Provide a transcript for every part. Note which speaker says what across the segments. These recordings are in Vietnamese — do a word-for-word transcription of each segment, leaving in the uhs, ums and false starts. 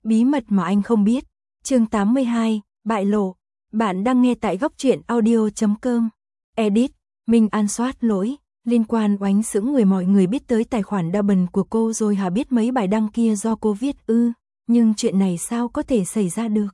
Speaker 1: Bí mật mà anh không biết. Chương tám mươi hai, bại lộ. Bạn đang nghe tại góc truyện audio chấm com. Edit, Minh An soát lỗi. Liên quan oánh sững người mọi người biết tới tài khoản Double của cô rồi hả, biết mấy bài đăng kia do cô viết ư, nhưng chuyện này sao có thể xảy ra được?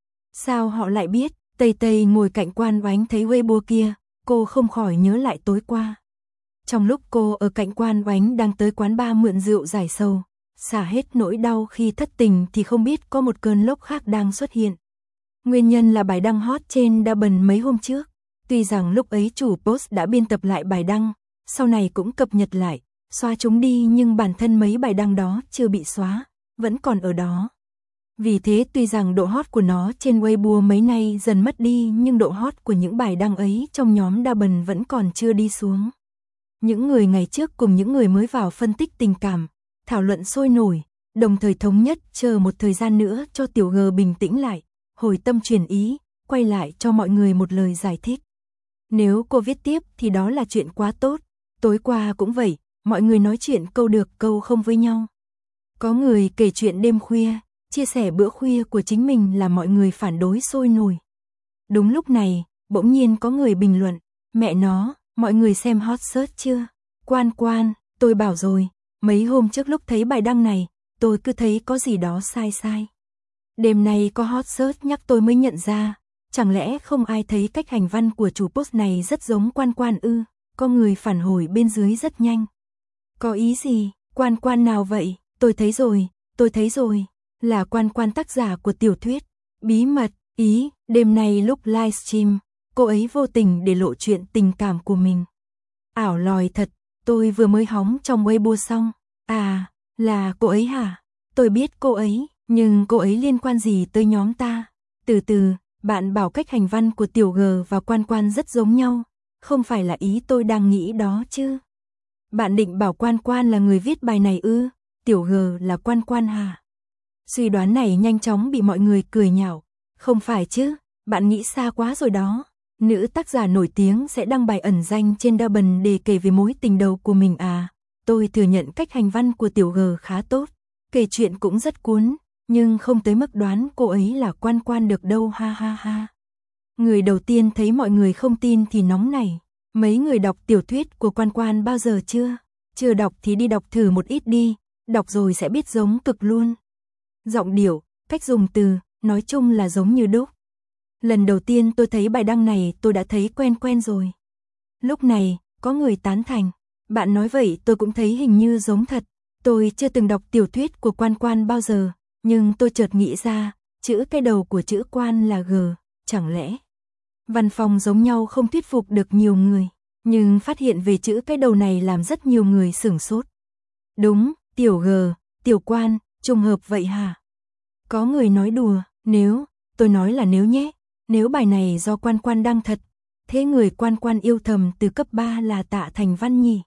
Speaker 1: Sao họ lại biết? Tây Tây ngồi cạnh Quan Oánh thấy Weibo kia, cô không khỏi nhớ lại tối qua. Trong lúc cô ở cạnh Quan Oánh đang tới quán bar mượn rượu giải sầu, xả hết nỗi đau khi thất tình thì không biết có một cơn lốc khác đang xuất hiện. Nguyên nhân là bài đăng hot trên Double mấy hôm trước. Tuy rằng lúc ấy chủ post đã biên tập lại bài đăng, sau này cũng cập nhật lại, xóa chúng đi, nhưng bản thân mấy bài đăng đó chưa bị xóa, vẫn còn ở đó. Vì thế tuy rằng độ hot của nó trên Weibo mấy nay dần mất đi, nhưng độ hot của những bài đăng ấy trong nhóm Double vẫn còn chưa đi xuống. Những người ngày trước cùng những người mới vào phân tích tình cảm, thảo luận sôi nổi, đồng thời thống nhất chờ một thời gian nữa cho Tiểu G bình tĩnh lại, hồi tâm chuyển ý, quay lại cho mọi người một lời giải thích. Nếu cô viết tiếp thì đó là chuyện quá tốt. Tối qua cũng vậy, mọi người nói chuyện câu được câu không với nhau. Có người kể chuyện đêm khuya, chia sẻ bữa khuya của chính mình, là mọi người phản đối sôi nổi. Đúng lúc này, bỗng nhiên có người bình luận, mẹ nó, mọi người xem hot search chưa? Quan Quan, tôi bảo rồi, mấy hôm trước lúc thấy bài đăng này, tôi cứ thấy có gì đó sai sai. Đêm nay có hot search nhắc tôi mới nhận ra, chẳng lẽ không ai thấy cách hành văn của chủ post này rất giống Quan Quan ư? Có người phản hồi bên dưới rất nhanh. Có ý gì? Quan Quan nào vậy? Tôi thấy rồi, tôi thấy rồi. Là Quan Quan tác giả của tiểu thuyết Bí mật. Ý, đêm nay lúc livestream, cô ấy vô tình để lộ chuyện tình cảm của mình. Ảo lòi thật, tôi vừa mới hóng trong Weibo xong. À, là cô ấy hả? Tôi biết cô ấy, nhưng cô ấy liên quan gì tới nhóm ta? Từ từ, bạn bảo cách hành văn của Tiểu G và Quan Quan rất giống nhau. Không phải là ý tôi đang nghĩ đó chứ. Bạn định bảo Quan Quan là người viết bài này ư? Tiểu G là Quan Quan hả? Suy đoán này nhanh chóng bị mọi người cười nhạo. Không phải chứ, bạn nghĩ xa quá rồi đó. Nữ tác giả nổi tiếng sẽ đăng bài ẩn danh trên Double để kể về mối tình đầu của mình à? Tôi thừa nhận cách hành văn của Tiểu G khá tốt, kể chuyện cũng rất cuốn, nhưng không tới mức đoán cô ấy là Quan Quan được đâu, ha ha ha. Người đầu tiên thấy mọi người không tin thì nóng nảy. Mấy người đọc tiểu thuyết của Quan Quan bao giờ chưa? Chưa đọc thì đi đọc thử một ít đi, đọc rồi sẽ biết giống cực luôn. Giọng điệu, cách dùng từ, nói chung là giống như đúc. Lần đầu tiên tôi thấy bài đăng này tôi đã thấy quen quen rồi. Lúc này, có người tán thành. Bạn nói vậy tôi cũng thấy hình như giống thật. Tôi chưa từng đọc tiểu thuyết của Quan Quan bao giờ, nhưng tôi chợt nghĩ ra, chữ cái đầu của chữ Quan là G, chẳng lẽ văn phòng giống nhau không thuyết phục được nhiều người, nhưng phát hiện về chữ cái đầu này làm rất nhiều người sửng sốt. Đúng, Tiểu G, Tiểu Quan, trùng hợp vậy hả? Có người nói đùa, nếu, tôi nói là nếu nhé, nếu bài này do Quan Quan đăng thật, thế người Quan Quan yêu thầm từ cấp ba là Tạ Thành Văn nhỉ?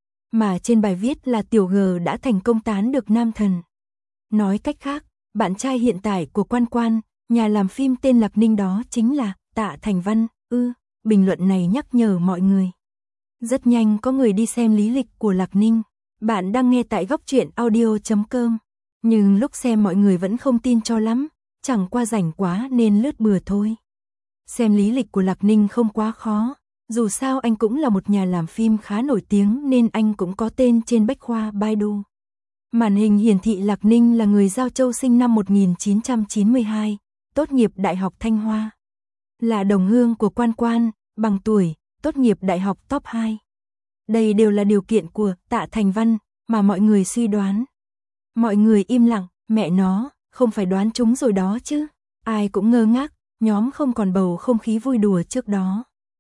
Speaker 1: Mà trên bài viết là Tiểu G đã thành công tán được nam thần. Nói cách khác, bạn trai hiện tại của Quan Quan, nhà làm phim tên Lạc Ninh đó chính là Tạ Thành Văn, ư? Bình luận này nhắc nhở mọi người. Rất nhanh có người đi xem lý lịch của Lạc Ninh. Bạn đang nghe tại góc truyện audio chấm com. Nhưng lúc xem mọi người vẫn không tin cho lắm, chẳng qua rảnh quá nên lướt bừa thôi. Xem lý lịch của Lạc Ninh không quá khó, dù sao anh cũng là một nhà làm phim khá nổi tiếng nên anh cũng có tên trên bách khoa Baidu. Màn hình hiển thị Lạc Ninh là người Giao Châu, sinh năm một nghìn chín trăm chín mươi hai, tốt nghiệp Đại học Thanh Hoa. Là đồng hương của Quan Quan, bằng tuổi, tốt nghiệp đại học top hai. Đây đều là điều kiện của Tạ Thành Văn mà mọi người suy đoán. Mọi người im lặng, mẹ nó, không phải đoán chúng rồi đó chứ. Ai cũng ngơ ngác, nhóm không còn bầu không khí vui đùa trước đó.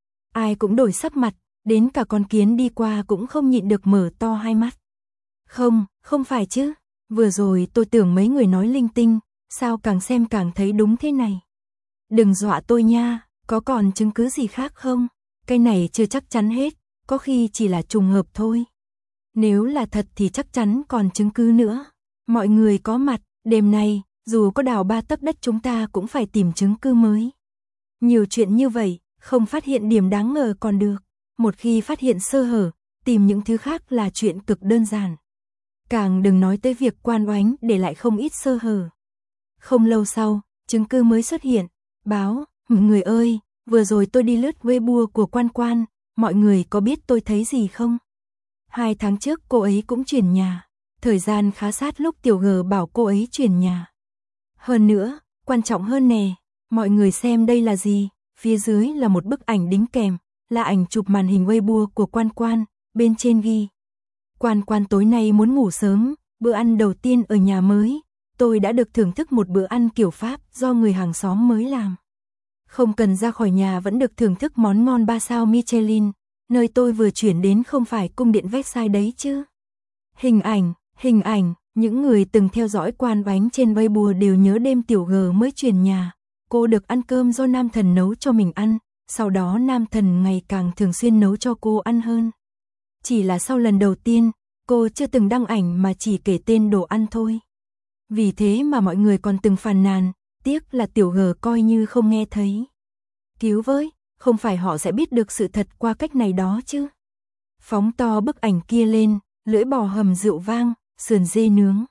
Speaker 1: Ai cũng đổi sắc mặt, đến cả con kiến đi qua cũng không nhịn được mở to hai mắt. Không, không phải chứ. Vừa rồi tôi tưởng mấy người nói linh tinh, sao càng xem càng thấy đúng thế này. Đừng dọa tôi nha, có còn chứng cứ gì khác không? Cái này chưa chắc chắn hết, có khi chỉ là trùng hợp thôi. Nếu là thật thì chắc chắn còn chứng cứ nữa. Mọi người có mặt, đêm nay, dù có đào ba tấc đất chúng ta cũng phải tìm chứng cứ mới. Nhiều chuyện như vậy, không phát hiện điểm đáng ngờ còn được. Một khi phát hiện sơ hở, tìm những thứ khác là chuyện cực đơn giản. Càng đừng nói tới việc Quan Oánh để lại không ít sơ hở. Không lâu sau, chứng cứ mới xuất hiện, báo, người ơi, vừa rồi tôi đi lướt Weibo của Quan Quan, mọi người có biết tôi thấy gì không? Hai tháng trước cô ấy cũng chuyển nhà, thời gian khá sát lúc Tiểu G bảo cô ấy chuyển nhà. Hơn nữa, quan trọng hơn nè, mọi người xem đây là gì, phía dưới là một bức ảnh đính kèm, là ảnh chụp màn hình Weibo của Quan Quan, bên trên ghi. Quan Quan tối nay muốn ngủ sớm, bữa ăn đầu tiên ở nhà mới, tôi đã được thưởng thức một bữa ăn kiểu Pháp do người hàng xóm mới làm. Không cần ra khỏi nhà vẫn được thưởng thức món ngon ba sao Michelin, nơi tôi vừa chuyển đến không phải cung điện Versailles đấy chứ. Hình ảnh, hình ảnh, những người từng theo dõi Quan Oánh trên Weibo đều nhớ đêm Tiểu G mới chuyển nhà, cô được ăn cơm do Nam Thần nấu cho mình ăn, sau đó Nam Thần ngày càng thường xuyên nấu cho cô ăn hơn. Chỉ là sau lần đầu tiên, cô chưa từng đăng ảnh mà chỉ kể tên đồ ăn thôi. Vì thế mà mọi người còn từng phàn nàn, tiếc là Tiểu G coi như không nghe thấy. Cứu với, không phải họ sẽ biết được sự thật qua cách này đó chứ. Phóng to bức ảnh kia lên, lưỡi bò hầm rượu vang, sườn dê nướng.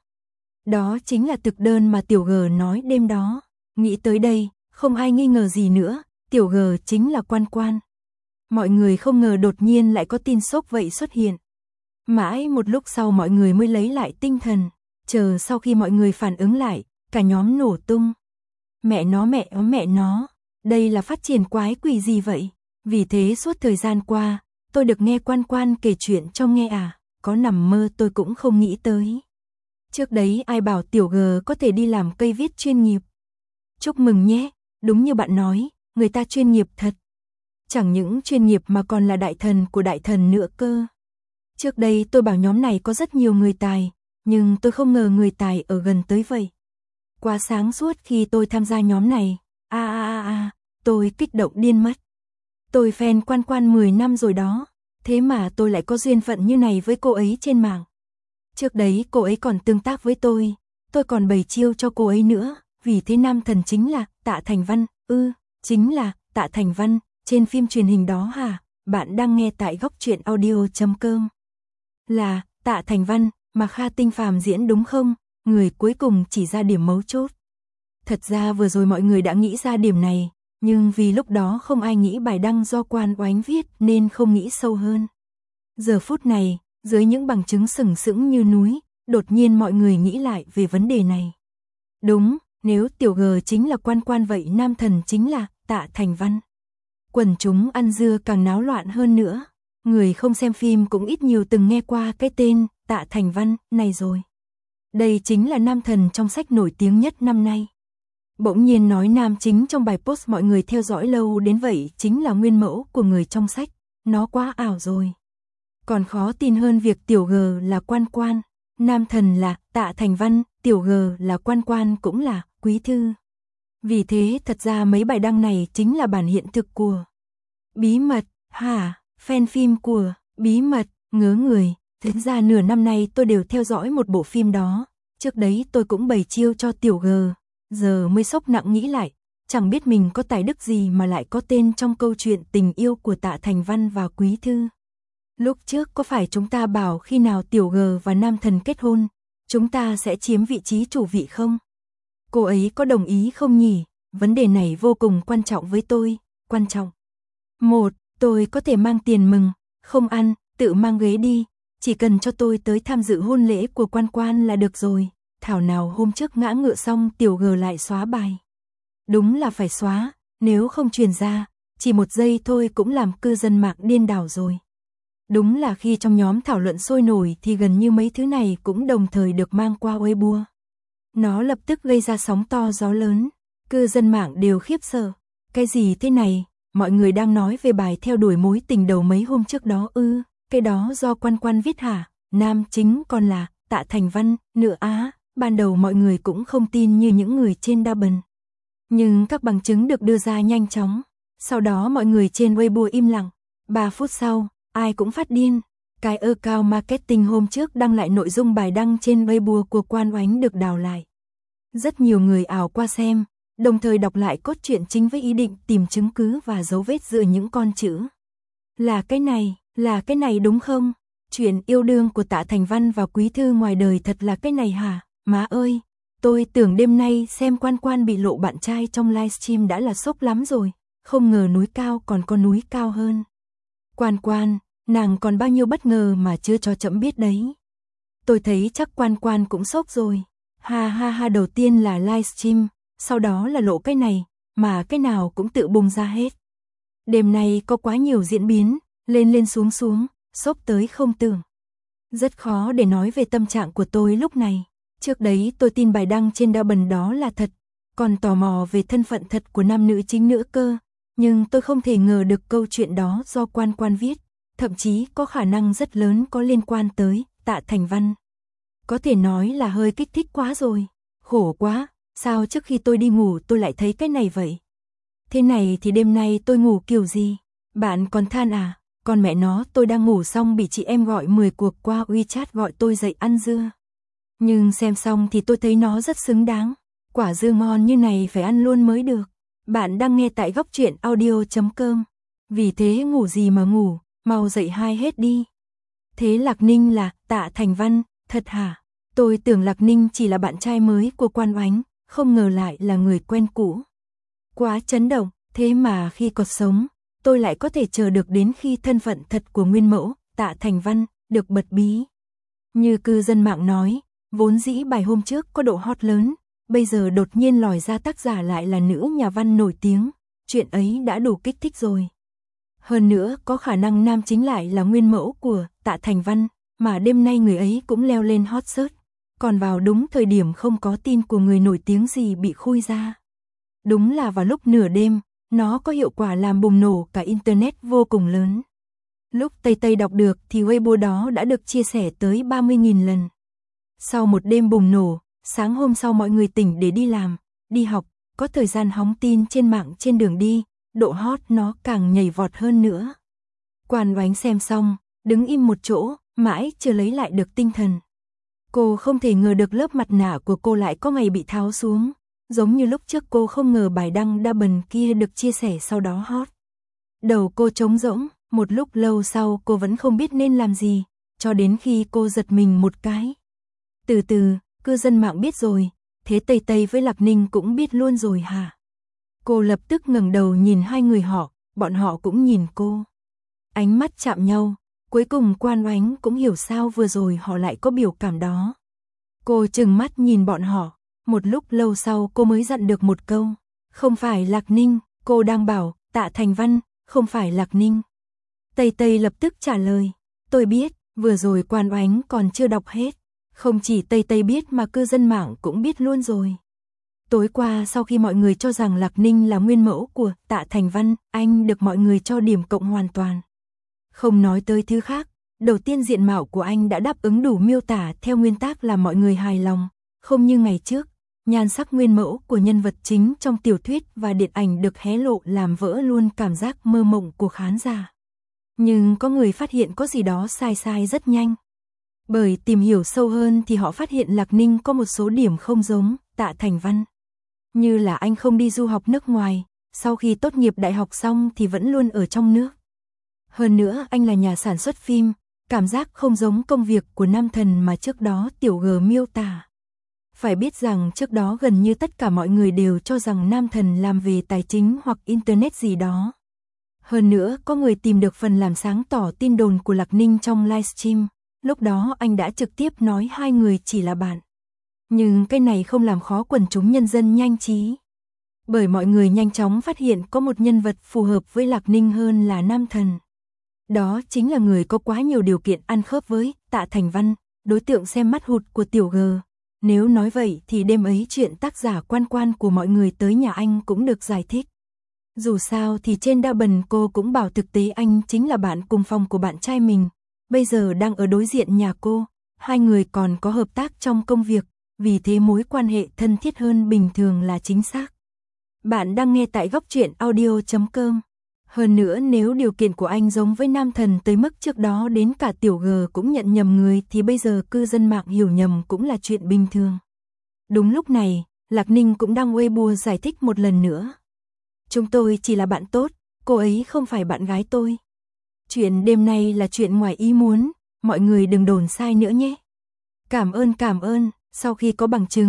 Speaker 1: Đó chính là thực đơn mà Tiểu G nói đêm đó. Nghĩ tới đây, không ai nghi ngờ gì nữa, Tiểu G chính là Quan Quan. Mọi người không ngờ đột nhiên lại có tin sốc vậy xuất hiện. Mãi một lúc sau mọi người mới lấy lại tinh thần, chờ sau khi mọi người phản ứng lại, cả nhóm nổ tung. Mẹ nó mẹ nó mẹ nó, đây là phát triển quái quỷ gì vậy? Vì thế suốt thời gian qua, tôi được nghe Quan Quan kể chuyện cho nghe à, có nằm mơ tôi cũng không nghĩ tới. Trước đấy ai bảo Tiểu G có thể đi làm cây viết chuyên nghiệp. Chúc mừng nhé, đúng như bạn nói, người ta chuyên nghiệp thật. Chẳng những chuyên nghiệp mà còn là đại thần của đại thần nữa cơ. Trước đây tôi bảo nhóm này có rất nhiều người tài, nhưng tôi không ngờ người tài ở gần tới vậy. Quá sáng suốt khi tôi tham gia nhóm này, a a a a, tôi kích động điên mất. Tôi fan Quan Quan mười năm rồi đó, thế mà tôi lại có duyên phận như này với cô ấy trên mạng. Trước đấy cô ấy còn tương tác với tôi, tôi còn bày chiêu cho cô ấy nữa, vì thế Nam Thần chính là Tạ Thành Văn, ư, ừ, chính là Tạ Thành Văn, trên phim truyền hình đó hả? Bạn đang nghe tại góc truyện audio chấm com. Là Tạ Thành Văn, mà Kha Tinh Phàm diễn đúng không? Người cuối cùng chỉ ra điểm mấu chốt. Thật ra vừa rồi mọi người đã nghĩ ra điểm này, nhưng vì lúc đó không ai nghĩ bài đăng do Quan Oánh viết nên không nghĩ sâu hơn. Giờ phút này, dưới những bằng chứng sừng sững như núi, đột nhiên mọi người nghĩ lại về vấn đề này. Đúng, nếu Tiểu G chính là Quan Quan vậy Nam Thần chính là Tạ Thành Văn. Quần chúng ăn dưa càng náo loạn hơn nữa. Người không xem phim cũng ít nhiều từng nghe qua cái tên Tạ Thành Văn này rồi. Đây chính là nam thần trong sách nổi tiếng nhất năm nay. Bỗng nhiên nói nam chính trong bài post mọi người theo dõi lâu đến vậy chính là nguyên mẫu của người trong sách. Nó quá ảo rồi. Còn khó tin hơn việc Tiểu G là Quan Quan, nam thần là Tạ Thành Văn, Tiểu G là Quan Quan cũng là Quý Thư. Vì thế thật ra mấy bài đăng này chính là bản hiện thực của Bí Mật, hả, fan phim của Bí Mật, ngớ người. Thực ra nửa năm nay tôi đều theo dõi một bộ phim đó, trước đấy tôi cũng bày chiêu cho Tiểu G, giờ mới sốc nặng nghĩ lại, chẳng biết mình có tài đức gì mà lại có tên trong câu chuyện tình yêu của Tạ Thành Văn và Quý Thư. Lúc trước có phải chúng ta bảo khi nào Tiểu G và Nam Thần kết hôn, chúng ta sẽ chiếm vị trí chủ vị không? Cô ấy có đồng ý không nhỉ? Vấn đề này vô cùng quan trọng với tôi, quan trọng. Một, tôi có thể mang tiền mừng, không ăn, tự mang ghế đi, chỉ cần cho tôi tới tham dự hôn lễ của Quan Quan là được rồi. Thảo nào hôm trước ngã ngựa xong Tiểu G lại xóa bài. Đúng là phải xóa, nếu không truyền ra, chỉ một giây thôi cũng làm cư dân mạng điên đảo rồi. Đúng là khi trong nhóm thảo luận sôi nổi thì gần như mấy thứ này cũng đồng thời được mang qua Weibo. Nó lập tức gây ra sóng to gió lớn, cư dân mạng đều khiếp sợ. Cái gì thế này, mọi người đang nói về bài theo đuổi mối tình đầu mấy hôm trước đó ư, cái đó do Quan Quan viết hả, nam chính còn là Tạ Thành Văn, nữa á, ban đầu mọi người cũng không tin như những người trên đa bần. Nhưng các bằng chứng được đưa ra nhanh chóng, sau đó mọi người trên Weibo im lặng, ba phút sau, ai cũng phát điên. Cái account marketing hôm trước đăng lại nội dung bài đăng trên Weibo của Quan Oánh được đào lại. Rất nhiều người ảo qua xem, đồng thời đọc lại cốt truyện chính với ý định tìm chứng cứ và dấu vết giữa những con chữ. Là cái này, là cái này đúng không? Chuyện yêu đương của Tạ Thành Văn và Quý Thư ngoài đời thật là cái này hả? Má ơi, Tôi tưởng đêm nay xem Quan Quan bị lộ bạn trai trong livestream đã là sốc lắm rồi, không ngờ núi cao còn có núi cao hơn. Quan Quan, nàng còn bao nhiêu bất ngờ mà chưa cho trẫm biết đấy. Tôi thấy chắc Quan Quan cũng sốc rồi. Ha ha ha, đầu tiên là livestream, sau đó là lộ cái này, mà cái nào cũng tự bùng ra hết. Đêm nay có quá nhiều diễn biến, lên lên xuống xuống, sốc tới không tưởng. Rất khó để nói về tâm trạng của tôi lúc này. Trước đấy tôi tin bài đăng trên Double đó là thật, còn tò mò về thân phận thật của nam nữ chính nữa cơ. Nhưng tôi không thể ngờ được câu chuyện đó do Quan Quan viết, thậm chí có khả năng rất lớn có liên quan tới Tạ Thành Văn. Có thể nói là hơi kích thích quá rồi. Khổ quá, sao trước khi tôi đi ngủ tôi lại thấy cái này vậy? Thế này thì đêm nay tôi ngủ kiểu gì? Bạn còn than à? Còn mẹ nó, tôi đang ngủ xong bị chị em gọi mười cuộc qua WeChat gọi tôi dậy ăn dưa. Nhưng xem xong thì tôi thấy nó rất xứng đáng. Quả dưa ngon như này phải ăn luôn mới được. Bạn đang nghe tại góc truyện audio chấm com. Vì thế ngủ gì mà ngủ, mau dậy hai hết đi. Thế Lạc Ninh là Tạ Thành Văn, thật hả? Tôi tưởng Lạc Ninh chỉ là bạn trai mới của Quan Oánh, không ngờ lại là người quen cũ. Quá chấn động, thế mà khi còn sống, tôi lại có thể chờ được đến khi thân phận thật của nguyên mẫu, Tạ Thành Văn, được bật bí. Như cư dân mạng nói, vốn dĩ bài hôm trước có độ hot lớn, bây giờ đột nhiên lòi ra tác giả lại là nữ nhà văn nổi tiếng, chuyện ấy đã đủ kích thích rồi. Hơn nữa có khả năng nam chính lại là nguyên mẫu của Tạ Thành Văn, mà đêm nay người ấy cũng leo lên hot search, còn vào đúng thời điểm không có tin của người nổi tiếng gì bị khui ra. Đúng là vào lúc nửa đêm, nó có hiệu quả làm bùng nổ cả internet vô cùng lớn. Lúc Tây Tây đọc được thì Weibo đó đã được chia sẻ tới ba mươi nghìn lần. Sau một đêm bùng nổ, sáng hôm sau mọi người tỉnh để đi làm, đi học, có thời gian hóng tin trên mạng trên đường đi, độ hot nó càng nhảy vọt hơn nữa. Quan Oánh xem xong, đứng im một chỗ, mãi chưa lấy lại được tinh thần. Cô không thể ngờ được lớp mặt nạ của cô lại có ngày bị tháo xuống, giống như lúc trước cô không ngờ bài đăng Double kia được chia sẻ sau đó hot. Đầu cô trống rỗng, một lúc lâu sau cô vẫn không biết nên làm gì, cho đến khi cô giật mình một cái. Từ từ, cư dân mạng biết rồi, thế Tây Tây với Lạc Ninh cũng biết luôn rồi hả? Cô lập tức ngẩng đầu nhìn hai người họ, bọn họ cũng nhìn cô. Ánh mắt chạm nhau, cuối cùng Quan Oánh cũng hiểu sao vừa rồi họ lại có biểu cảm đó. Cô trừng mắt nhìn bọn họ, một lúc lâu sau cô mới dặn được một câu. Không phải Lạc Ninh, cô đang bảo, Tạ Thành Văn, không phải Lạc Ninh. Tây Tây lập tức trả lời, tôi biết, vừa rồi Quan Oánh còn chưa đọc hết. Không chỉ Tây Tây biết mà cư dân mạng cũng biết luôn rồi. Tối qua sau khi mọi người cho rằng Lạc Ninh là nguyên mẫu của Tạ Thành Văn, anh được mọi người cho điểm cộng hoàn toàn. Không nói tới thứ khác, đầu tiên diện mạo của anh đã đáp ứng đủ miêu tả theo nguyên tắc làm mọi người hài lòng, không như ngày trước, nhan sắc nguyên mẫu của nhân vật chính trong tiểu thuyết và điện ảnh được hé lộ làm vỡ luôn cảm giác mơ mộng của khán giả. Nhưng có người phát hiện có gì đó sai sai rất nhanh. Bởi tìm hiểu sâu hơn thì họ phát hiện Lạc Ninh có một số điểm không giống Tạ Thành Văn. Như là anh không đi du học nước ngoài, sau khi tốt nghiệp đại học xong thì vẫn luôn ở trong nước. Hơn nữa anh là nhà sản xuất phim, cảm giác không giống công việc của nam thần mà trước đó Tiểu G miêu tả. Phải biết rằng trước đó gần như tất cả mọi người đều cho rằng nam thần làm về tài chính hoặc internet gì đó. Hơn nữa có người tìm được phần làm sáng tỏ tin đồn của Lạc Ninh trong livestream. Lúc đó anh đã trực tiếp nói hai người chỉ là bạn. Nhưng cái này không làm khó quần chúng nhân dân nhanh trí. Bởi mọi người nhanh chóng phát hiện có một nhân vật phù hợp với Lạc Ninh hơn là nam thần. Đó chính là người có quá nhiều điều kiện ăn khớp với Tạ Thành Văn, đối tượng xem mắt hụt của Tiểu G. Nếu nói vậy thì đêm ấy chuyện tác giả Quan Quan của mọi người tới nhà anh cũng được giải thích. Dù sao thì trên Double cô cũng bảo thực tế anh chính là bạn cùng phòng của bạn trai mình. Bây giờ đang ở đối diện nhà cô, hai người còn có hợp tác trong công việc, vì thế mối quan hệ thân thiết hơn bình thường là chính xác. Bạn đang nghe tại góc truyện audio chấm com. Hơn nữa nếu điều kiện của anh giống với nam thần tới mức trước đó đến cả Tiểu G cũng nhận nhầm người thì bây giờ cư dân mạng hiểu nhầm cũng là chuyện bình thường. Đúng lúc này, Lạc Ninh cũng đăng Weibo giải thích một lần nữa. Chúng tôi chỉ là bạn tốt, cô ấy không phải bạn gái tôi. Chuyện đêm nay là chuyện ngoài ý muốn, mọi người đừng đồn sai nữa nhé. Cảm ơn cảm ơn, sau khi có bằng chứng,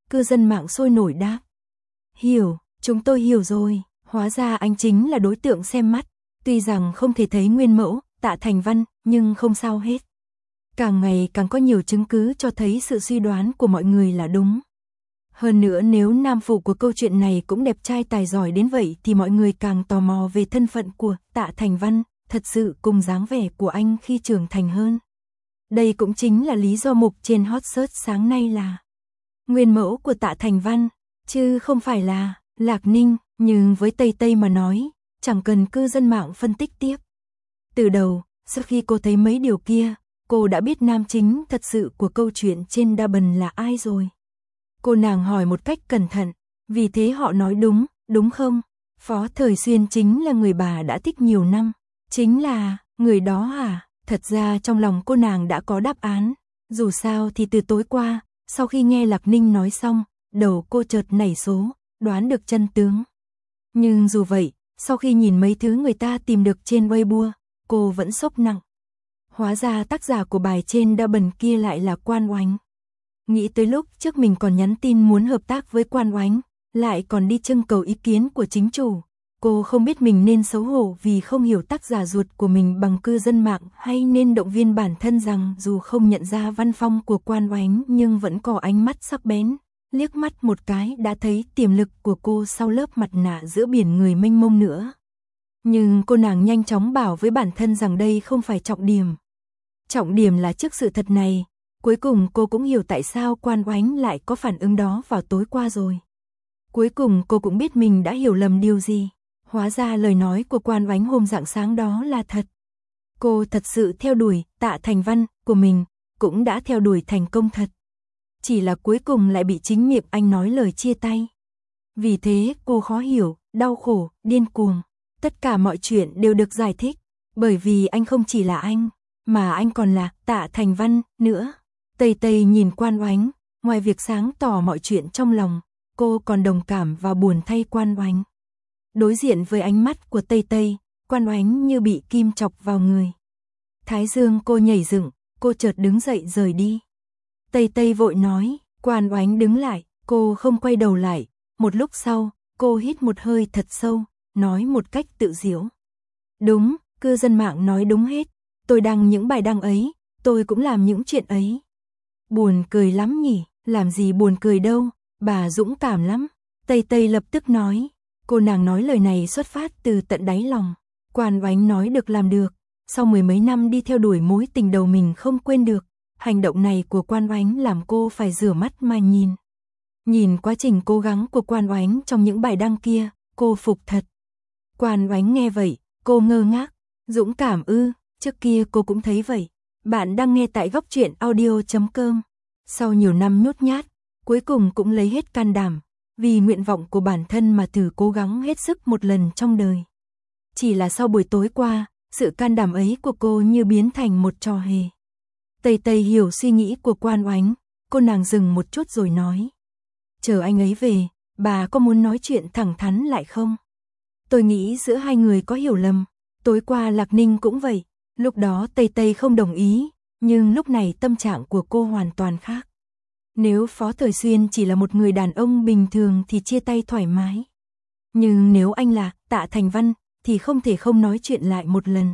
Speaker 1: Cư dân mạng sôi nổi đáp. Hiểu, chúng tôi hiểu rồi, hóa ra anh chính là đối tượng xem mắt, tuy rằng không thể thấy nguyên mẫu, Tạ Thành Văn, nhưng không sao hết. Càng ngày càng có nhiều chứng cứ cho thấy sự suy đoán của mọi người là đúng. Hơn nữa nếu nam phụ của câu chuyện này cũng đẹp trai tài giỏi đến vậy thì mọi người càng tò mò về thân phận của Tạ Thành Văn, thật sự cùng dáng vẻ của anh khi trưởng thành hơn. Đây cũng chính là lý do mục trên hot search sáng nay là nguyên mẫu của Tạ Thành Văn, chứ không phải là Lạc Ninh, nhưng với Tây Tây mà nói, chẳng cần cư dân mạng phân tích tiếp. Từ đầu, sau khi cô thấy mấy điều kia, cô đã biết nam chính thật sự của câu chuyện trên Double là ai rồi. Cô nàng hỏi một cách cẩn thận, vì thế họ nói đúng, đúng không? Phó Thời Xuyên chính là người bà đã thích nhiều năm, chính là người đó à? Thật ra trong lòng cô nàng đã có đáp án, dù sao thì từ tối qua, sau khi nghe Lạc Ninh nói xong, đầu cô chợt nảy số, đoán được chân tướng. Nhưng dù vậy, sau khi nhìn mấy thứ người ta tìm được trên Weibo, cô vẫn sốc nặng. Hóa ra tác giả của bài trên Double kia lại là Quan Oánh. Nghĩ tới lúc trước mình còn nhắn tin muốn hợp tác với Quan Oánh, lại còn đi trưng cầu ý kiến của chính chủ. Cô không biết mình nên xấu hổ vì không hiểu tác giả ruột của mình bằng cư dân mạng hay nên động viên bản thân rằng dù không nhận ra văn phong của Quan Oánh nhưng vẫn có ánh mắt sắc bén. Liếc mắt một cái đã thấy tiềm lực của cô sau lớp mặt nạ giữa biển người mênh mông nữa. Nhưng cô nàng nhanh chóng bảo với bản thân rằng đây không phải trọng điểm. Trọng điểm là trước sự thật này, cuối cùng cô cũng hiểu tại sao Quan Oánh lại có phản ứng đó vào tối qua rồi. Cuối cùng cô cũng biết mình đã hiểu lầm điều gì. Hóa ra lời nói của Quan Oánh hôm rạng sáng đó là thật. Cô thật sự theo đuổi Tạ Thành Văn của mình, cũng đã theo đuổi thành công thật. Chỉ là cuối cùng lại bị chính miệng anh nói lời chia tay. Vì thế cô khó hiểu, đau khổ, điên cuồng. Tất cả mọi chuyện đều được giải thích, bởi vì anh không chỉ là anh, mà anh còn là Tạ Thành Văn nữa. Tây Tây nhìn Quan Oánh, ngoài việc sáng tỏ mọi chuyện trong lòng, cô còn đồng cảm và buồn thay Quan Oánh. Đối diện với ánh mắt của Tây Tây, Quan Oánh như bị kim chọc vào người. Thái dương cô nhảy dựng, cô chợt đứng dậy rời đi. Tây Tây vội nói, Quan Oánh đứng lại, cô không quay đầu lại. Một lúc sau, cô hít một hơi thật sâu, nói một cách tự diễu. Đúng, cư dân mạng nói đúng hết. Tôi đăng những bài đăng ấy, tôi cũng làm những chuyện ấy. Buồn cười lắm nhỉ, làm gì buồn cười đâu, bà dũng cảm lắm. Tây Tây lập tức nói, cô nàng nói lời này xuất phát từ tận đáy lòng. Quan Oánh nói được làm được, sau mười mấy năm đi theo đuổi mối tình đầu mình không quên được. Hành động này của Quan Oánh làm cô phải rửa mắt mà nhìn. Nhìn quá trình cố gắng của Quan Oánh trong những bài đăng kia, cô phục thật. Quan Oánh nghe vậy, cô ngơ ngác, dũng cảm ư, trước kia cô cũng thấy vậy. Bạn đang nghe tại góc truyện audio chấm com. Sau nhiều năm nhút nhát, cuối cùng cũng lấy hết can đảm, vì nguyện vọng của bản thân mà thử cố gắng hết sức một lần trong đời. Chỉ là sau buổi tối qua, sự can đảm ấy của cô như biến thành một trò hề. Tây Tây hiểu suy nghĩ của Quan Oánh, cô nàng dừng một chút rồi nói. Chờ anh ấy về, bà có muốn nói chuyện thẳng thắn lại không? Tôi nghĩ giữa hai người có hiểu lầm, tối qua Lạc Ninh cũng vậy, lúc đó Tây Tây không đồng ý, nhưng lúc này tâm trạng của cô hoàn toàn khác. Nếu Phó Thời Xuyên chỉ là một người đàn ông bình thường thì chia tay thoải mái. Nhưng nếu anh là Tạ Thành Văn thì không thể không nói chuyện lại một lần.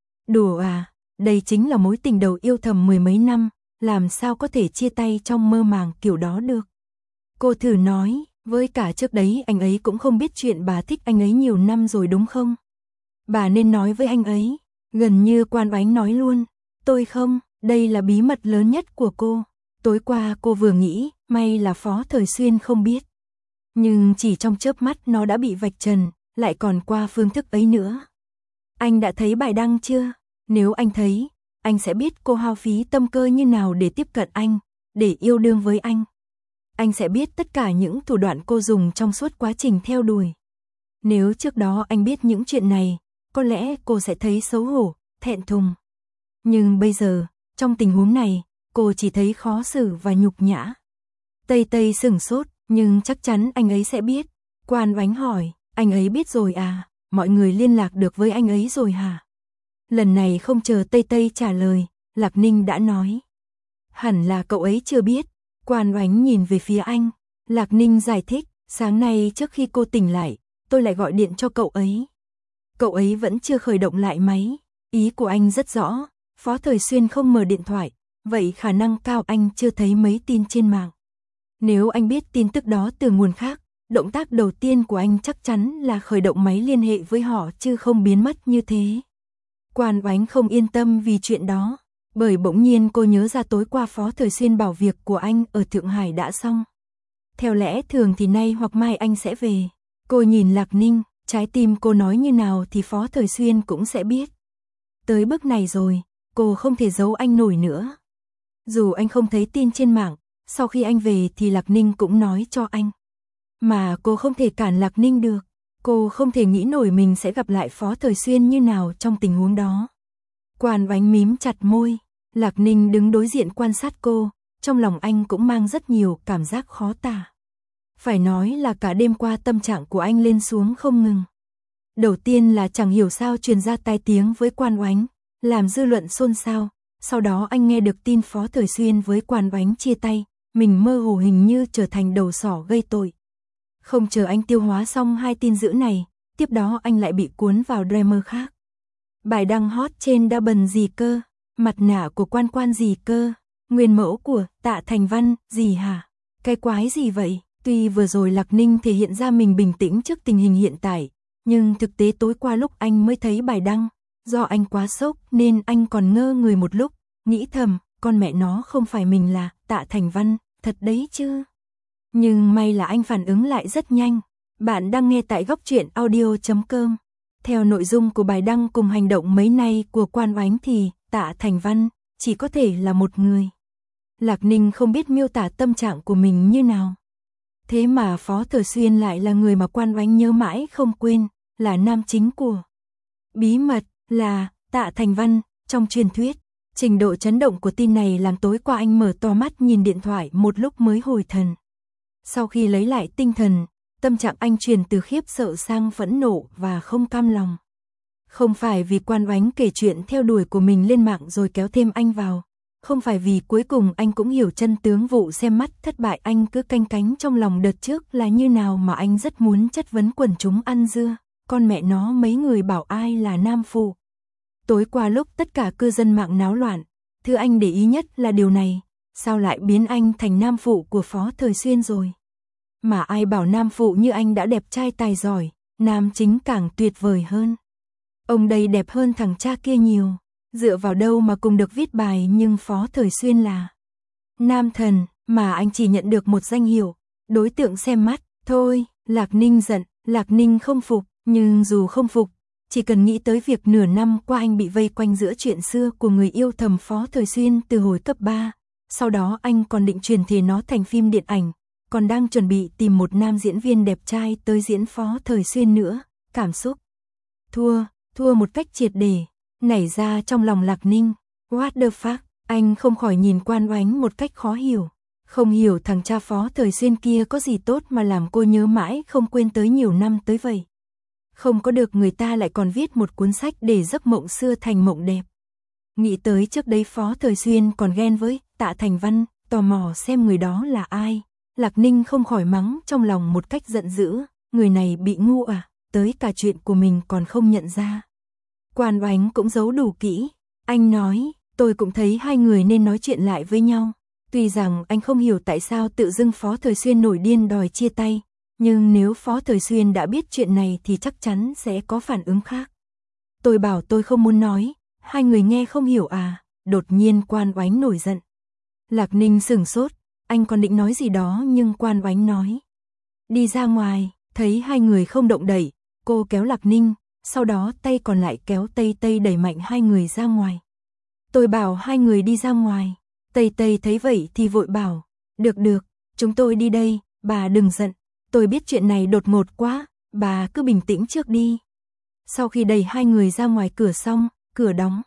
Speaker 1: Đùa à, đây chính là mối tình đầu yêu thầm mười mấy năm, làm sao có thể chia tay trong mơ màng kiểu đó được. Cô thử nói, với cả trước đấy anh ấy cũng không biết chuyện bà thích anh ấy nhiều năm rồi đúng không? Bà nên nói với anh ấy, gần như Quan Oánh nói luôn, tôi không, đây là bí mật lớn nhất của cô. Tối qua cô vừa nghĩ, may là Phó Thời Xuyên không biết. Nhưng chỉ trong chớp mắt nó đã bị vạch trần, lại còn qua phương thức ấy nữa. Anh đã thấy bài đăng chưa? Nếu anh thấy, anh sẽ biết cô hao phí tâm cơ như nào để tiếp cận anh, để yêu đương với anh. Anh sẽ biết tất cả những thủ đoạn cô dùng trong suốt quá trình theo đuổi. Nếu trước đó anh biết những chuyện này, có lẽ cô sẽ thấy xấu hổ, thẹn thùng. Nhưng bây giờ, trong tình huống này, cô chỉ thấy khó xử và nhục nhã. Tây Tây sửng sốt, nhưng chắc chắn anh ấy sẽ biết. Quan Oánh hỏi, anh ấy biết rồi à, mọi người liên lạc được với anh ấy rồi hả? Lần này không chờ Tây Tây trả lời, Lạc Ninh đã nói. Hẳn là cậu ấy chưa biết. Quan Oánh nhìn về phía anh, Lạc Ninh giải thích, sáng nay trước khi cô tỉnh lại, tôi lại gọi điện cho cậu ấy. Cậu ấy vẫn chưa khởi động lại máy, ý của anh rất rõ, Phó Thời Xuyên không mở điện thoại, vậy khả năng cao anh chưa thấy mấy tin trên mạng. Nếu anh biết tin tức đó từ nguồn khác, động tác đầu tiên của anh chắc chắn là khởi động máy liên hệ với họ chứ không biến mất như thế. Quan Oánh không yên tâm vì chuyện đó, bởi bỗng nhiên cô nhớ ra tối qua Phó Thời Xuyên bảo việc của anh ở Thượng Hải đã xong. Theo lẽ thường thì nay hoặc mai anh sẽ về. Cô nhìn Lạc Ninh, trái tim cô nói như nào thì Phó Thời Xuyên cũng sẽ biết. Tới bước này rồi, cô không thể giấu anh nổi nữa. Dù anh không thấy tin trên mạng, sau khi anh về thì Lạc Ninh cũng nói cho anh. Mà cô không thể cản Lạc Ninh được. Cô không thể nghĩ nổi mình sẽ gặp lại Phó Thời Xuyên như nào trong tình huống đó. Quan Oánh mím chặt môi, Lạc Ninh đứng đối diện quan sát cô, trong lòng anh cũng mang rất nhiều cảm giác khó tả. Phải nói là cả đêm qua tâm trạng của anh lên xuống không ngừng. Đầu tiên là chẳng hiểu sao truyền ra tai tiếng với Quan Oánh, làm dư luận xôn xao. Sau đó anh nghe được tin Phó Thời Xuyên với Quan Oánh chia tay, mình mơ hồ hình như trở thành đầu sỏ gây tội. Không chờ anh tiêu hóa xong hai tin dữ này, tiếp đó anh lại bị cuốn vào drama khác. Bài đăng hot trên Double gì cơ, mặt nạ của Quan Quan gì cơ, nguyên mẫu của Tạ Thành Văn gì hả, cái quái gì vậy? Tuy vừa rồi Lạc Ninh thể hiện ra mình bình tĩnh trước tình hình hiện tại, nhưng thực tế tối qua lúc anh mới thấy bài đăng, do anh quá sốc nên anh còn ngơ người một lúc, nghĩ thầm, con mẹ nó không phải mình là Tạ Thành Văn, thật đấy chứ. Nhưng may là anh phản ứng lại rất nhanh. Bạn đang nghe tại góc truyện audio chấm com. Theo nội dung của bài đăng cùng hành động mấy nay của Quan Oánh thì Tạ Thành Văn chỉ có thể là một người. Lạc Ninh không biết miêu tả tâm trạng của mình như nào. Thế mà Phó Thời Xuyên lại là người mà Quan Oánh nhớ mãi không quên, là nam chính của bí mật, là Tạ Thành Văn. Trong truyền thuyết, trình độ chấn động của tin này làm tối qua anh mở to mắt nhìn điện thoại một lúc mới hồi thần. Sau khi lấy lại tinh thần, tâm trạng anh chuyển từ khiếp sợ sang phẫn nộ và không cam lòng. Không phải vì Quan Oánh kể chuyện theo đuổi của mình lên mạng rồi kéo thêm anh vào. Không phải vì cuối cùng anh cũng hiểu chân tướng vụ xem mắt thất bại anh cứ canh cánh trong lòng đợt trước là như nào mà anh rất muốn chất vấn quần chúng ăn dưa. Con mẹ nó mấy người bảo ai là nam phụ. Tối qua lúc tất cả cư dân mạng náo loạn, thứ anh để ý nhất là điều này. Sao lại biến anh thành nam phụ của Phó Thời Xuyên rồi? Mà ai bảo nam phụ như anh đã đẹp trai tài giỏi, nam chính càng tuyệt vời hơn. Ông đây đẹp hơn thằng cha kia nhiều, dựa vào đâu mà cùng được viết bài nhưng Phó Thời Xuyên là nam thần, mà anh chỉ nhận được một danh hiệu, đối tượng xem mắt, thôi. Lạc Ninh giận, Lạc Ninh không phục, nhưng dù không phục, chỉ cần nghĩ tới việc nửa năm qua anh bị vây quanh giữa chuyện xưa của người yêu thầm Phó Thời Xuyên từ hồi cấp ba, sau đó anh còn định truyền thể nó thành phim điện ảnh, còn đang chuẩn bị tìm một nam diễn viên đẹp trai tới diễn Phó Thời Xuyên nữa, cảm xúc thua, thua một cách triệt để, nảy ra trong lòng Lạc Ninh. What the fuck, anh không khỏi nhìn Quan Oánh một cách khó hiểu, không hiểu thằng cha Phó Thời Xuyên kia có gì tốt mà làm cô nhớ mãi không quên tới nhiều năm tới vậy. Không có được người ta lại còn viết một cuốn sách để giấc mộng xưa thành mộng đẹp. Nghĩ tới trước đây Phó Thời Xuyên còn ghen với Tạ Thành Văn, tò mò xem người đó là ai. Lạc Ninh không khỏi mắng trong lòng một cách giận dữ, người này bị ngu à, tới cả chuyện của mình còn không nhận ra. Quan Oánh cũng giấu đủ kỹ, anh nói, tôi cũng thấy hai người nên nói chuyện lại với nhau. Tuy rằng anh không hiểu tại sao tự dưng Phó Thời Xuyên nổi điên đòi chia tay, nhưng nếu Phó Thời Xuyên đã biết chuyện này thì chắc chắn sẽ có phản ứng khác. Tôi bảo tôi không muốn nói, hai người nghe không hiểu à, đột nhiên Quan Oánh nổi giận. Lạc Ninh sửng sốt, anh còn định nói gì đó nhưng Quan Oánh nói. Đi ra ngoài, thấy hai người không động đậy, cô kéo Lạc Ninh, sau đó tay còn lại kéo Tây Tây đẩy mạnh hai người ra ngoài. Tôi bảo hai người đi ra ngoài, Tây Tây thấy vậy thì vội bảo, được được, chúng tôi đi đây, bà đừng giận, tôi biết chuyện này đột ngột quá, bà cứ bình tĩnh trước đi. Sau khi đẩy hai người ra ngoài cửa xong, cửa đóng.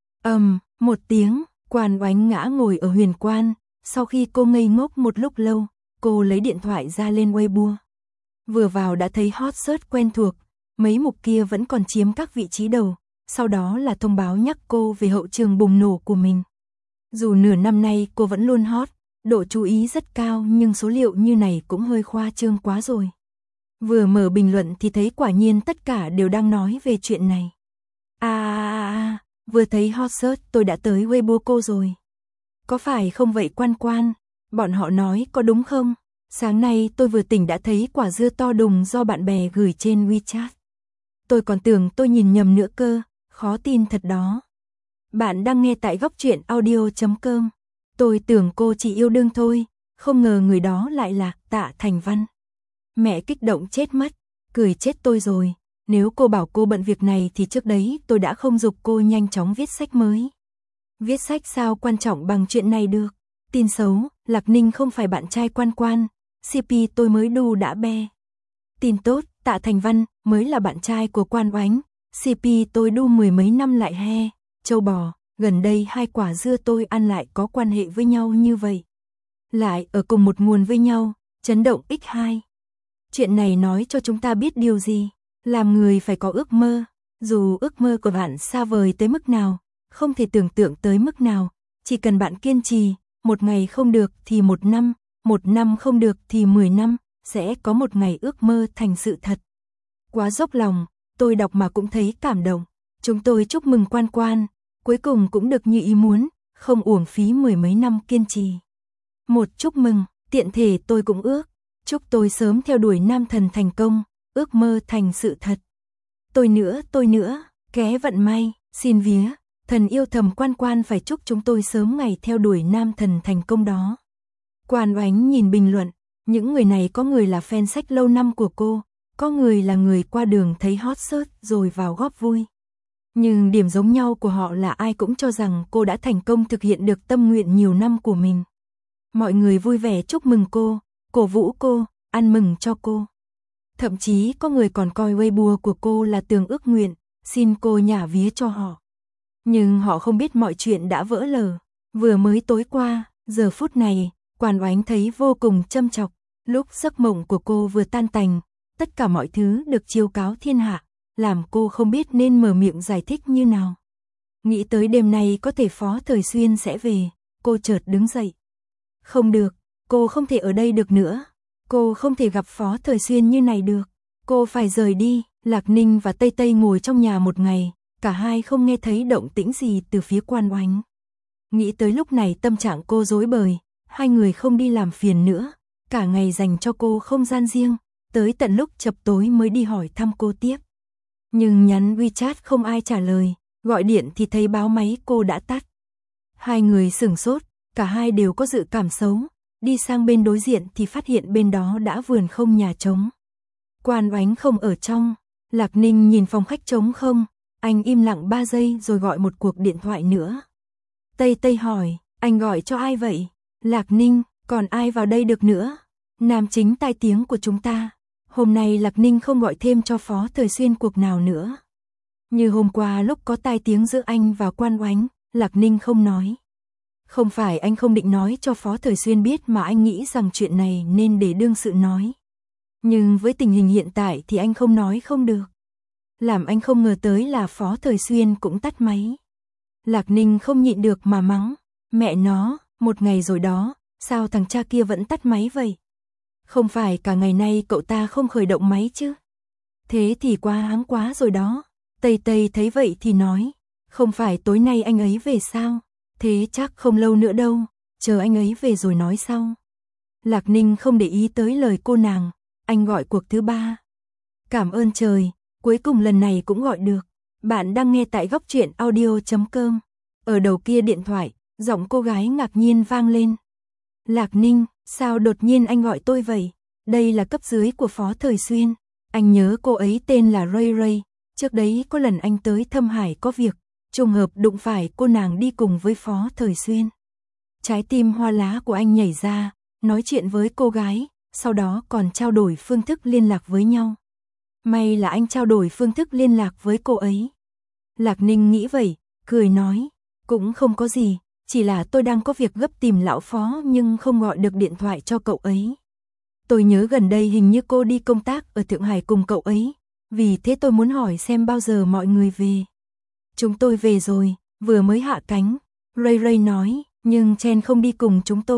Speaker 1: Ầm, um, một tiếng, Quan Oánh ngã ngồi ở huyền quan. Sau khi cô ngây ngốc một lúc lâu, cô lấy điện thoại ra lên Weibo. Vừa vào đã thấy hot search quen thuộc, mấy mục kia vẫn còn chiếm các vị trí đầu, sau đó là thông báo nhắc cô về hậu trường bùng nổ của mình. Dù nửa năm nay cô vẫn luôn hot, độ chú ý rất cao nhưng số liệu như này cũng hơi khoa trương quá rồi. Vừa mở bình luận thì thấy quả nhiên tất cả đều đang nói về chuyện này. À à à, vừa thấy hot search tôi đã tới Weibo cô rồi. Có phải không vậy Quan Quan? Bọn họ nói có đúng không? Sáng nay tôi vừa tỉnh đã thấy quả dưa to đùng do bạn bè gửi trên WeChat. Tôi còn tưởng tôi nhìn nhầm nữa cơ, khó tin thật đó. Bạn đang nghe tại góc truyện audio chấm com. Tôi tưởng cô chỉ yêu đương thôi, không ngờ người đó lại là Tạ Thành Văn. Mẹ kích động chết mất, cười chết tôi rồi. Nếu cô bảo cô bận việc này thì trước đấy tôi đã không giục cô nhanh chóng viết sách mới. Viết sách sao quan trọng bằng chuyện này được. Tin xấu, Lạc Ninh không phải bạn trai Quan Quan, xê pê tôi mới đu đã be. Tin tốt, Tạ Thành Văn mới là bạn trai của Quan Oánh, xê pê tôi đu mười mấy năm lại he. Châu bò, gần đây hai quả dưa tôi ăn lại có quan hệ với nhau như vậy. Lại ở cùng một nguồn với nhau, chấn động nhân hai. Chuyện này nói cho chúng ta biết điều gì? Làm người phải có ước mơ, dù ước mơ của bạn xa vời tới mức nào, không thể tưởng tượng tới mức nào, chỉ cần bạn kiên trì, một ngày không được thì một năm, một năm không được thì mười năm, sẽ có một ngày ước mơ thành sự thật. Quá dốc lòng, tôi đọc mà cũng thấy cảm động. Chúng tôi chúc mừng Quan Quan, cuối cùng cũng được như ý muốn, không uổng phí mười mấy năm kiên trì. Một chúc mừng, tiện thể tôi cũng ước, chúc tôi sớm theo đuổi nam thần thành công, ước mơ thành sự thật. Tôi nữa, tôi nữa, ké vận may, xin vía, thần yêu thầm Quan Quan phải chúc chúng tôi sớm ngày theo đuổi nam thần thành công đó. Quan Oánh nhìn bình luận, những người này có người là fan sách lâu năm của cô, có người là người qua đường thấy hot search rồi vào góp vui. Nhưng điểm giống nhau của họ là ai cũng cho rằng cô đã thành công thực hiện được tâm nguyện nhiều năm của mình. Mọi người vui vẻ chúc mừng cô, cổ vũ cô, ăn mừng cho cô. Thậm chí có người còn coi Weibo của cô là tường ước nguyện, xin cô nhả vía cho họ. Nhưng họ không biết mọi chuyện đã vỡ lở. Vừa mới tối qua, giờ phút này, Quan Oánh thấy vô cùng châm chọc. Lúc giấc mộng của cô vừa tan tành, tất cả mọi thứ được chiếu cáo thiên hạ, làm cô không biết nên mở miệng giải thích như nào. Nghĩ tới đêm nay có thể Phó Thời Xuyên sẽ về, cô chợt đứng dậy. Không được, cô không thể ở đây được nữa. Cô không thể gặp Phó Thời Xuyên như này được. Cô phải rời đi. Lạc Ninh và Tây Tây ngồi trong nhà một ngày, cả hai không nghe thấy động tĩnh gì từ phía Quan Oánh. Nghĩ tới lúc này tâm trạng cô rối bời, hai người không đi làm phiền nữa, cả ngày dành cho cô không gian riêng, tới tận lúc chập tối mới đi hỏi thăm cô tiếp. Nhưng nhắn WeChat không ai trả lời, gọi điện thì thấy báo máy cô đã tắt. Hai người sửng sốt, cả hai đều có dự cảm xấu, đi sang bên đối diện thì phát hiện bên đó đã vườn không nhà trống. Quan Oánh không ở trong, Lạc Ninh nhìn phòng khách trống không, anh im lặng ba giây rồi gọi một cuộc điện thoại nữa. Tây Tây hỏi, anh gọi cho ai vậy? Lạc Ninh, còn ai vào đây được nữa? Nam chính tai tiếng của chúng ta. Hôm nay Lạc Ninh không gọi thêm cho Phó Thời Xuyên cuộc nào nữa. Như hôm qua lúc có tai tiếng giữa anh và Quan Oánh, Lạc Ninh không nói. Không phải anh không định nói cho Phó Thời Xuyên biết mà anh nghĩ rằng chuyện này nên để đương sự nói. Nhưng với tình hình hiện tại thì anh không nói không được. Làm anh không ngờ tới là Phó Thời Xuyên cũng tắt máy. Lạc Ninh không nhịn được mà mắng. Mẹ nó, một ngày rồi đó, sao thằng cha kia vẫn tắt máy vậy? Không phải cả ngày nay cậu ta không khởi động máy chứ? Thế thì quá áng quá rồi đó. Tây Tây thấy vậy thì nói. Không phải tối nay anh ấy về sao? Thế chắc không lâu nữa đâu, chờ anh ấy về rồi nói sau. Lạc Ninh không để ý tới lời cô nàng, anh gọi cuộc thứ ba. Cảm ơn trời, cuối cùng lần này cũng gọi được. Bạn đang nghe tại góc truyện audio chấm com. Ở đầu kia điện thoại, giọng cô gái ngạc nhiên vang lên. Lạc Ninh, sao đột nhiên anh gọi tôi vậy? Đây là cấp dưới của Phó Thời Xuyên. Anh nhớ cô ấy tên là Ray Ray. Trước đấy có lần anh tới Thâm Hải có việc, trùng hợp đụng phải cô nàng đi cùng với Phó Thời Xuyên. Trái tim hoa lá của anh nhảy ra, nói chuyện với cô gái, sau đó còn trao đổi phương thức liên lạc với nhau. May là anh trao đổi phương thức liên lạc với cô ấy. Lạc Ninh nghĩ vậy, cười nói, cũng không có gì, chỉ là tôi đang có việc gấp tìm lão Phó nhưng không gọi được điện thoại cho cậu ấy. Tôi nhớ gần đây hình như cô đi công tác ở Thượng Hải cùng cậu ấy, vì thế tôi muốn hỏi xem bao giờ mọi người về. Chúng tôi về rồi, vừa mới hạ cánh, Ray Ray nói, nhưng Chen không đi cùng chúng tôi.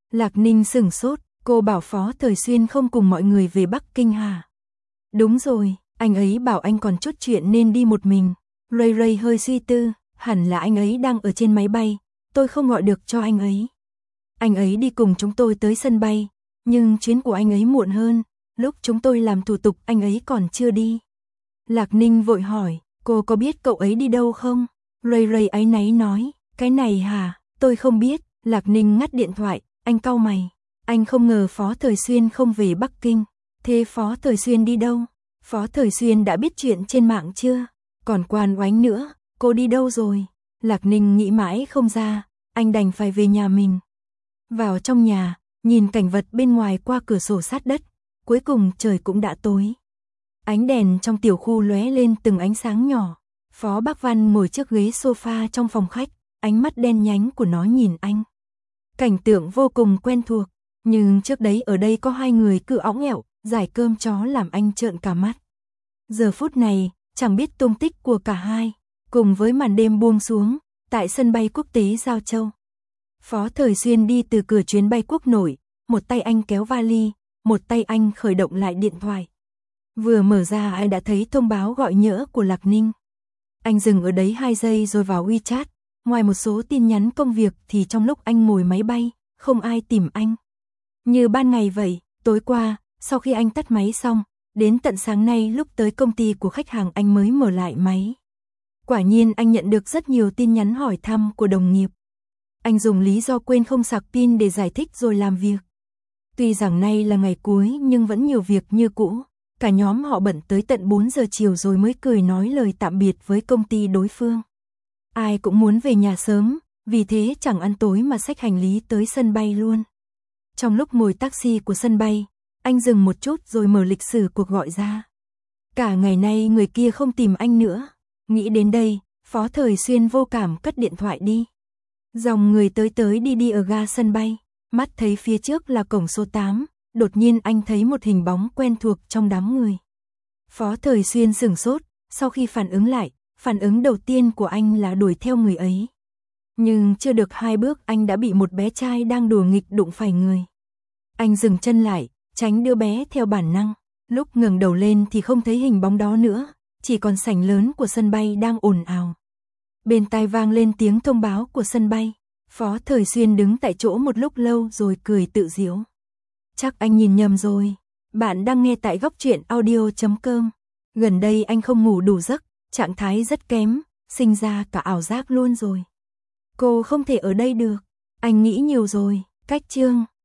Speaker 1: Lạc Ninh sửng sốt, cô bảo Phó Thời Xuyên không cùng mọi người về Bắc Kinh hả? Đúng rồi, anh ấy bảo anh còn chút chuyện nên đi một mình. Ray Ray hơi suy tư, hẳn là anh ấy đang ở trên máy bay, tôi không gọi được cho anh ấy. Anh ấy đi cùng chúng tôi tới sân bay, nhưng chuyến của anh ấy muộn hơn, lúc chúng tôi làm thủ tục anh ấy còn chưa đi. Lạc Ninh vội hỏi, cô có biết cậu ấy đi đâu không? Ray Ray áy náy nói, cái này hả, tôi không biết. Lạc Ninh ngắt điện thoại, anh cau mày. Anh không ngờ Phó Thời Xuyên không về Bắc Kinh. Thế Phó Thời Xuyên đi đâu? Phó Thời Xuyên đã biết chuyện trên mạng chưa? Còn Quan Oánh nữa, cô đi đâu rồi? Lạc Ninh nghĩ mãi không ra, anh đành phải về nhà mình. Vào trong nhà, nhìn cảnh vật bên ngoài qua cửa sổ sát đất, cuối cùng trời cũng đã tối. Ánh đèn trong tiểu khu lóe lên từng ánh sáng nhỏ. Phó Bác Văn ngồi trước ghế sofa trong phòng khách, ánh mắt đen nhánh của nó nhìn anh. Cảnh tượng vô cùng quen thuộc, nhưng trước đấy ở đây có hai người cứ õng ẹo, giải cơm chó làm anh trợn cả mắt. Giờ phút này, chẳng biết tung tích của cả hai, cùng với màn đêm buông xuống, tại sân bay quốc tế Giao Châu. Phó Thời Xuyên đi từ cửa chuyến bay quốc nội, một tay anh kéo vali, một tay anh khởi động lại điện thoại. Vừa mở ra anh đã thấy thông báo gọi nhỡ của Lạc Ninh. Anh dừng ở đấy hai giây rồi vào WeChat, ngoài một số tin nhắn công việc thì trong lúc anh ngồi máy bay, không ai tìm anh. Như ban ngày vậy, tối qua, sau khi anh tắt máy xong, đến tận sáng nay lúc tới công ty của khách hàng anh mới mở lại máy. Quả nhiên anh nhận được rất nhiều tin nhắn hỏi thăm của đồng nghiệp. Anh dùng lý do quên không sạc pin để giải thích rồi làm việc. Tuy rằng nay là ngày cuối nhưng vẫn nhiều việc như cũ. Cả nhóm họ bận tới tận bốn giờ chiều rồi mới cười nói lời tạm biệt với công ty đối phương. Ai cũng muốn về nhà sớm, vì thế chẳng ăn tối mà xách hành lý tới sân bay luôn. Trong lúc ngồi taxi của sân bay, anh dừng một chút rồi mở lịch sử cuộc gọi ra. Cả ngày nay người kia không tìm anh nữa. Nghĩ đến đây, Phó Thời Xuyên vô cảm cất điện thoại đi. Dòng người tới tới đi đi ở ga sân bay, mắt thấy phía trước là cổng số tám, đột nhiên anh thấy một hình bóng quen thuộc trong đám người. Phó Thời Xuyên sửng sốt, sau khi phản ứng lại, phản ứng đầu tiên của anh là đuổi theo người ấy. Nhưng chưa được hai bước anh đã bị một bé trai đang đùa nghịch đụng phải người. Anh dừng chân lại, tránh đứa bé theo bản năng, lúc ngẩng đầu lên thì không thấy hình bóng đó nữa, chỉ còn sảnh lớn của sân bay đang ồn ào. Bên tai vang lên tiếng thông báo của sân bay. Phó Thời Xuyên đứng tại chỗ một lúc lâu rồi cười tự giễu. Chắc anh nhìn nhầm rồi. Bạn đang nghe tại góc truyện audio chấm com. Gần đây anh không ngủ đủ giấc, trạng thái rất kém, sinh ra cả ảo giác luôn rồi. Cô không thể ở đây được. Anh nghĩ nhiều rồi. Cách chương